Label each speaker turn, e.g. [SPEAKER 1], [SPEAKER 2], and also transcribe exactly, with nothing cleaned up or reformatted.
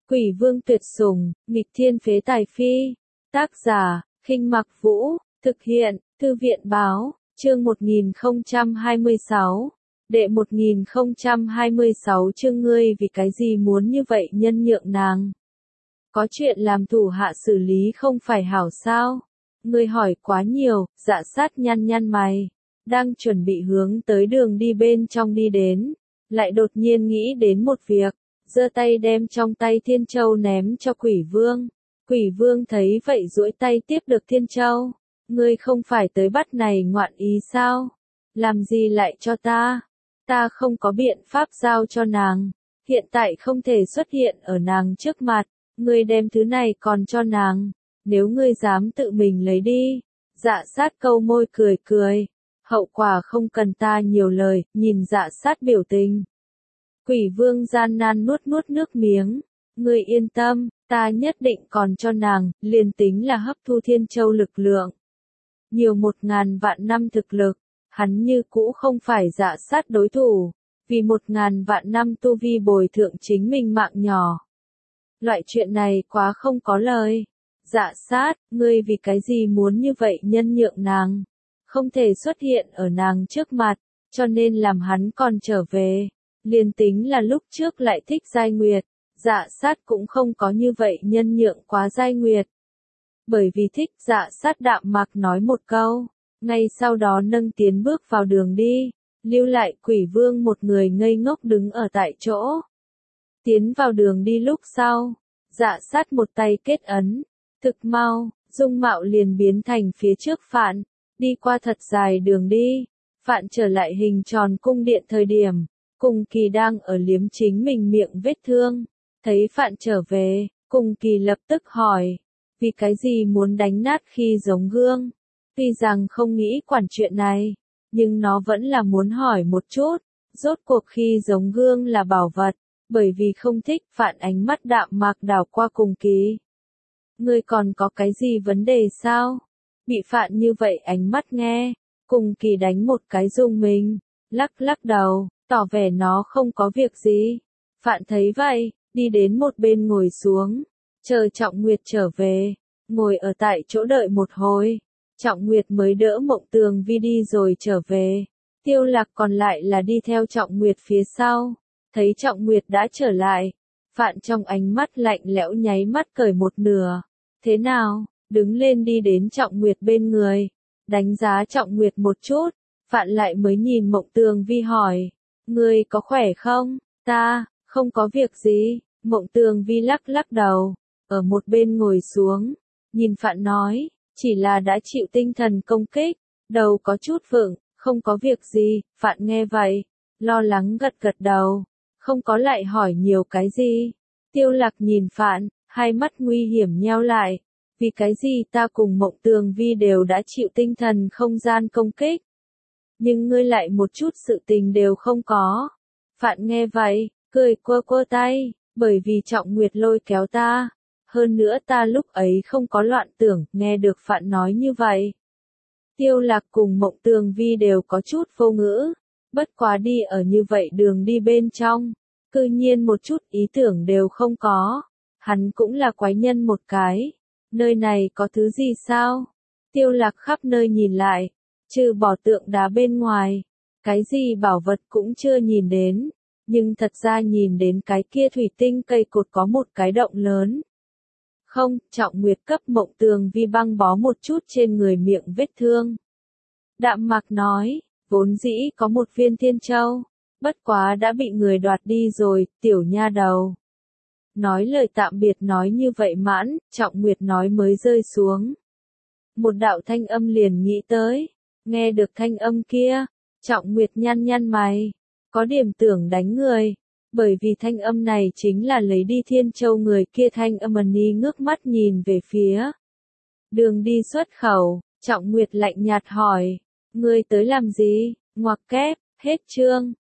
[SPEAKER 1] Quỷ vương tuyệt sủng, nghịch thiên phế tài phi. Tác giả, Khinh Mặc Vũ, thực hiện, Thư viện báo, chương một nghìn không trăm hai mươi sáu. Đệ một nghìn không trăm hai mươi sáu chương ngươi vì cái gì muốn như vậy nhân nhượng nàng. Có chuyện làm thủ hạ xử lý không phải hảo sao? Ngươi hỏi quá nhiều, Dạ Sát nhăn nhăn mày. Đang chuẩn bị hướng tới đường đi bên trong đi đến. Lại đột nhiên nghĩ đến một việc. Giơ tay đem trong tay thiên châu ném cho quỷ vương. Quỷ vương thấy vậy duỗi tay tiếp được thiên châu. Ngươi không phải tới bắt này ngoạn ý sao? Làm gì lại cho ta? Ta không có biện pháp giao cho nàng. Hiện tại không thể xuất hiện ở nàng trước mặt. Ngươi đem thứ này còn cho nàng. Nếu ngươi dám tự mình lấy đi. Dạ Sát câu môi cười cười. Hậu quả không cần ta nhiều lời, nhìn Dạ Sát biểu tình. Quỷ vương gian nan nuốt nuốt nước miếng. Ngươi yên tâm, ta nhất định còn cho nàng, liền tính là hấp thu thiên châu lực lượng. Nhiều một ngàn vạn năm thực lực, hắn như cũ không phải Dạ Sát đối thủ, vì một ngàn vạn năm tu vi bồi thượng chính mình mạng nhỏ. Loại chuyện này quá không có lời. Dạ Sát, ngươi vì cái gì muốn như vậy nhân nhượng nàng, không thể xuất hiện ở nàng trước mặt, cho nên làm hắn còn trở về. Liền tính là lúc trước lại thích Giai Nguyệt, Dạ Sát cũng không có như vậy nhân nhượng quá Giai Nguyệt. Bởi vì thích, Dạ Sát đạm mạc nói một câu, ngay sau đó nâng tiến bước vào đường đi, lưu lại quỷ vương một người ngây ngốc đứng ở tại chỗ. Tiến vào đường đi lúc sau, Dạ Sát một tay kết ấn, thực mau, dung mạo liền biến thành phía trước Phạn, đi qua thật dài đường đi, Phạn trở lại hình tròn cung điện thời điểm. Cùng Kỳ đang ở liếm chính mình miệng vết thương, thấy Phạn trở về, Cùng Kỳ lập tức hỏi, vì cái gì muốn đánh nát khi giống gương, tuy rằng không nghĩ quản chuyện này, nhưng nó vẫn là muốn hỏi một chút, rốt cuộc khi giống gương là bảo vật, bởi vì không thích. Phạn ánh mắt đạm mạc đảo qua Cùng Kỳ. Ngươi còn có cái gì vấn đề sao? Bị Phạn như vậy ánh mắt nghe, Cùng Kỳ đánh một cái rung mình, lắc lắc đầu. Tỏ vẻ nó không có việc gì. Phạn thấy vậy, đi đến một bên ngồi xuống, chờ Trọng Nguyệt trở về, ngồi ở tại chỗ đợi một hồi. Trọng Nguyệt mới đỡ Mộng Tường Vi đi rồi trở về. Tiêu Lạc còn lại là đi theo Trọng Nguyệt phía sau. Thấy Trọng Nguyệt đã trở lại, Phạn trong ánh mắt lạnh lẽo nháy mắt cởi một nửa. Thế nào? Đứng lên đi đến Trọng Nguyệt bên người, đánh giá Trọng Nguyệt một chút, Phạn lại mới nhìn Mộng Tường Vi hỏi. Ngươi có khỏe không? Ta, không có việc gì. Mộng Tường Vi lắc lắc đầu, ở một bên ngồi xuống, nhìn Phạn nói, chỉ là đã chịu tinh thần công kích, đầu có chút vượng, không có việc gì. Phạn nghe vậy, lo lắng gật gật đầu, không có lại hỏi nhiều cái gì. Tiêu Lạc nhìn Phạn, hai mắt nguy hiểm nheo lại, vì cái gì ta cùng Mộng Tường Vi đều đã chịu tinh thần không gian công kích, nhưng ngươi lại một chút sự tình đều không có. Phạn nghe vậy, cười quơ quơ tay, bởi vì Trọng Nguyệt lôi kéo ta. Hơn nữa ta lúc ấy không có loạn tưởng, nghe được Phạn nói như vậy. Tiêu Lạc cùng Mộng Tường Vi đều có chút vô ngữ, bất quá đi ở như vậy đường đi bên trong, cư nhiên một chút ý tưởng đều không có. Hắn cũng là quái nhân một cái. Nơi này có thứ gì sao? Tiêu Lạc khắp nơi nhìn lại. Trừ bỏ tượng đá bên ngoài, cái gì bảo vật cũng chưa nhìn đến, nhưng thật ra nhìn đến cái kia thủy tinh cây cột có một cái động lớn. Không, Trọng Nguyệt cấp Mộng Tường Vi băng bó một chút trên người miệng vết thương. Đạm mạc nói, vốn dĩ có một viên thiên châu, bất quá đã bị người đoạt đi rồi, tiểu nha đầu. Nói lời tạm biệt nói như vậy mãn, Trọng Nguyệt nói mới rơi xuống. Một đạo thanh âm liền nghĩ tới. Nghe được thanh âm kia, Trọng Nguyệt nhăn nhăn mày, có điểm tưởng đánh người, bởi vì thanh âm này chính là lấy đi thiên châu người kia. Thanh âm ni ngước mắt nhìn về phía đường đi xuất khẩu, Trọng Nguyệt lạnh nhạt hỏi, ngươi tới làm gì? Ngoặc kép, hết chương.